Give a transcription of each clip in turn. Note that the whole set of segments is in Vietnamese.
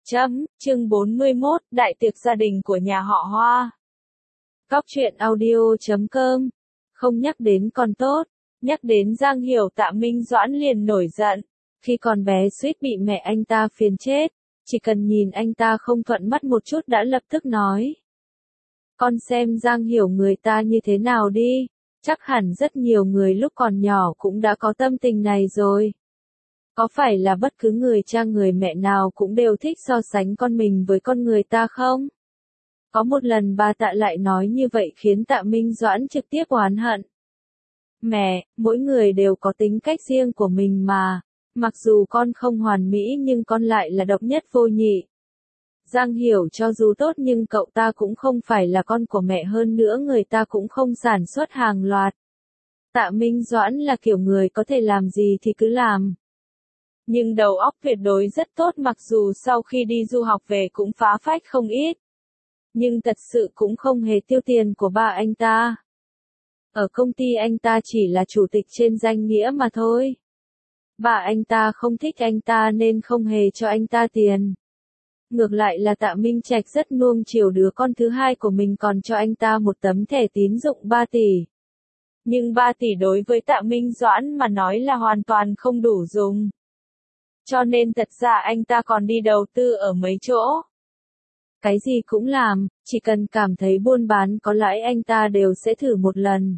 Chương 41, Đại tiệc gia đình của nhà họ Hoa. Cóc truyện audio.com. Không nhắc đến còn tốt, nhắc đến Giang Hiểu Tạ Minh Doãn liền nổi giận. Khi còn bé suýt bị mẹ anh ta phiền chết, chỉ cần nhìn anh ta không thuận mắt một chút đã lập tức nói. Con xem Giang Hiểu người ta như thế nào đi, chắc hẳn rất nhiều người lúc còn nhỏ cũng đã có tâm tình này rồi. Có phải là bất cứ người cha người mẹ nào cũng đều thích so sánh con mình với con người ta không? Có một lần bà Tạ lại nói như vậy khiến Tạ Minh Doãn trực tiếp oán hận. Mẹ, mỗi người đều có tính cách riêng của mình mà, mặc dù con không hoàn mỹ nhưng con lại là độc nhất vô nhị. Giang Hiểu cho dù tốt nhưng cậu ta cũng không phải là con của mẹ, hơn nữa người ta cũng không sản xuất hàng loạt. Tạ Minh Doãn là kiểu người có thể làm gì thì cứ làm. Nhưng đầu óc tuyệt đối rất tốt, mặc dù sau khi đi du học về cũng phá phách không ít. Nhưng thật sự cũng không hề tiêu tiền của ba anh ta. Ở công ty anh ta chỉ là chủ tịch trên danh nghĩa mà thôi. Ba anh ta không thích anh ta nên không hề cho anh ta tiền. Ngược lại là Tạ Minh Trạch rất nuông chiều đứa con thứ hai của mình, còn cho anh ta một tấm thẻ tín dụng 3 tỷ. Nhưng 3 tỷ đối với Tạ Minh Doãn mà nói là hoàn toàn không đủ dùng. Cho nên thật ra anh ta còn đi đầu tư ở mấy chỗ. Cái gì cũng làm, chỉ cần cảm thấy buôn bán có lãi anh ta đều sẽ thử một lần.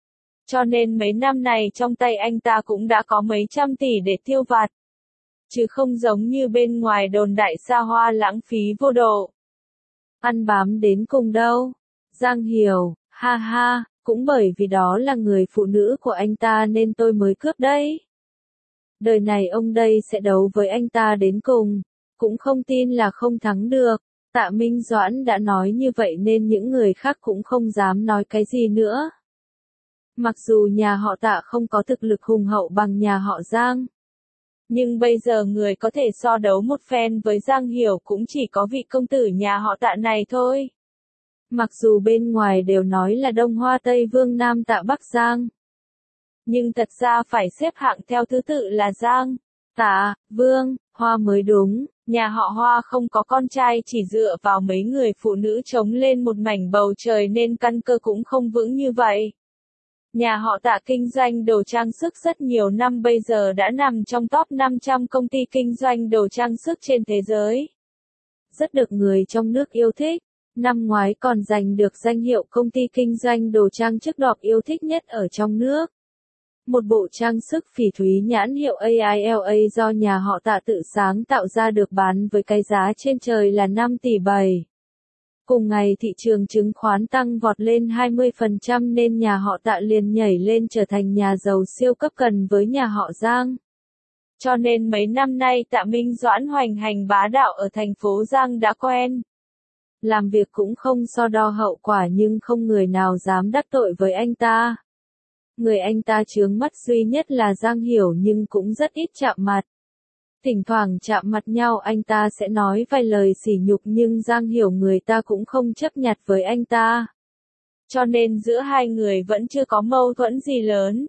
Cho nên mấy năm này trong tay anh ta cũng đã có mấy trăm tỷ để tiêu vặt. Chứ không giống như bên ngoài đồn đại xa hoa lãng phí vô độ. Ăn bám đến cùng đâu. Giang Hiểu, ha ha, cũng bởi vì đó là người phụ nữ của anh ta nên tôi mới cướp đấy. Đời này ông đây sẽ đấu với anh ta đến cùng, cũng không tin là không thắng được. Tạ Minh Doãn đã nói như vậy nên những người khác cũng không dám nói cái gì nữa. Mặc dù nhà họ Tạ không có thực lực hùng hậu bằng nhà họ Giang, nhưng bây giờ người có thể so đấu một phen với Giang Hiểu cũng chỉ có vị công tử nhà họ Tạ này thôi. Mặc dù bên ngoài đều nói là Đông Hoa Tây Vương Nam Tạ Bắc Giang, nhưng thật ra phải xếp hạng theo thứ tự là Giang, Tạ, Vương, Hoa mới đúng. Nhà họ Hoa không có con trai, chỉ dựa vào mấy người phụ nữ chống lên một mảnh bầu trời nên căn cơ cũng không vững như vậy. Nhà họ Tạ kinh doanh đồ trang sức rất nhiều năm, bây giờ đã nằm trong top 500 công ty kinh doanh đồ trang sức trên thế giới. Rất được người trong nước yêu thích. Năm ngoái còn giành được danh hiệu công ty kinh doanh đồ trang sức đọc yêu thích nhất ở trong nước. Một bộ trang sức phỉ thúy nhãn hiệu AILA do nhà họ Tạ tự sáng tạo ra được bán với cái giá trên trời là 5 tỷ 7. Cùng ngày thị trường chứng khoán tăng vọt lên 20% nên nhà họ Tạ liền nhảy lên trở thành nhà giàu siêu cấp gần với nhà họ Giang. Cho nên mấy năm nay Tạ Minh Doãn hoành hành bá đạo ở thành phố Giang đã quen. Làm việc cũng không so đo hậu quả nhưng không người nào dám đắc tội với anh ta. Người anh ta chướng mắt duy nhất là Giang Hiểu nhưng cũng rất ít chạm mặt. Thỉnh thoảng chạm mặt nhau anh ta sẽ nói vài lời sỉ nhục nhưng Giang Hiểu người ta cũng không chấp nhặt với anh ta. Cho nên giữa hai người vẫn chưa có mâu thuẫn gì lớn.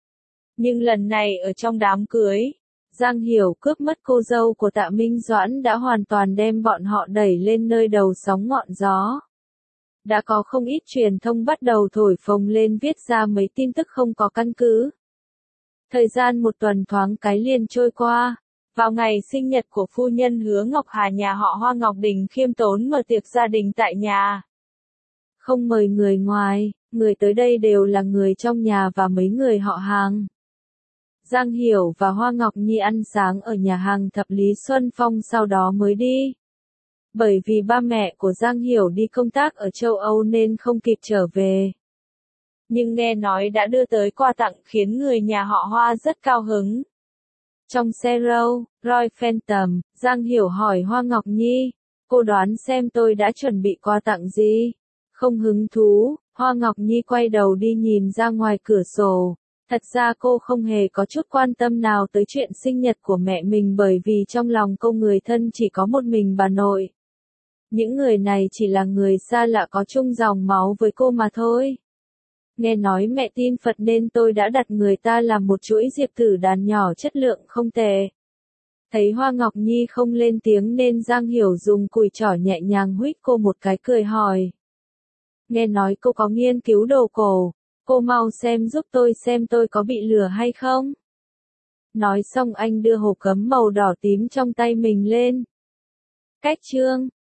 Nhưng lần này ở trong đám cưới, Giang Hiểu cướp mất cô dâu của Tạ Minh Doãn đã hoàn toàn đem bọn họ đẩy lên nơi đầu sóng ngọn gió. Đã có không ít truyền thông bắt đầu thổi phồng lên viết ra mấy tin tức không có căn cứ. Thời gian một tuần thoáng cái liền trôi qua. Vào ngày sinh nhật của phu nhân Hứa Ngọc Hà, nhà họ Hoa Ngọc Đình khiêm tốn mở tiệc gia đình tại nhà. Không mời người ngoài, người tới đây đều là người trong nhà và mấy người họ hàng. Giang Hiểu và Hoa Ngọc Nhi ăn sáng ở nhà hàng Thập Lý Xuân Phong sau đó mới đi. Bởi vì ba mẹ của Giang Hiểu đi công tác ở châu Âu nên không kịp trở về. Nhưng nghe nói đã đưa tới quà tặng khiến người nhà họ Hoa rất cao hứng. Trong xe Royal Phantom, Giang Hiểu hỏi Hoa Ngọc Nhi, cô đoán xem tôi đã chuẩn bị quà tặng gì? Không hứng thú, Hoa Ngọc Nhi quay đầu đi nhìn ra ngoài cửa sổ. Thật ra cô không hề có chút quan tâm nào tới chuyện sinh nhật của mẹ mình bởi vì trong lòng cô người thân chỉ có một mình bà nội. Những người này chỉ là người xa lạ có chung dòng máu với cô mà thôi. Nghe nói mẹ tin Phật nên tôi đã đặt người ta làm một chuỗi diệp tử đàn nhỏ chất lượng không tệ. Thấy Hoa Ngọc Nhi không lên tiếng nên Giang Hiểu dùng cùi chỏ nhẹ nhàng huých cô một cái cười hỏi. Nghe nói cô có nghiên cứu đồ cổ, cô mau xem giúp tôi xem tôi có bị lừa hay không. Nói xong anh đưa hộp gấm màu đỏ tím trong tay mình lên. Cách chương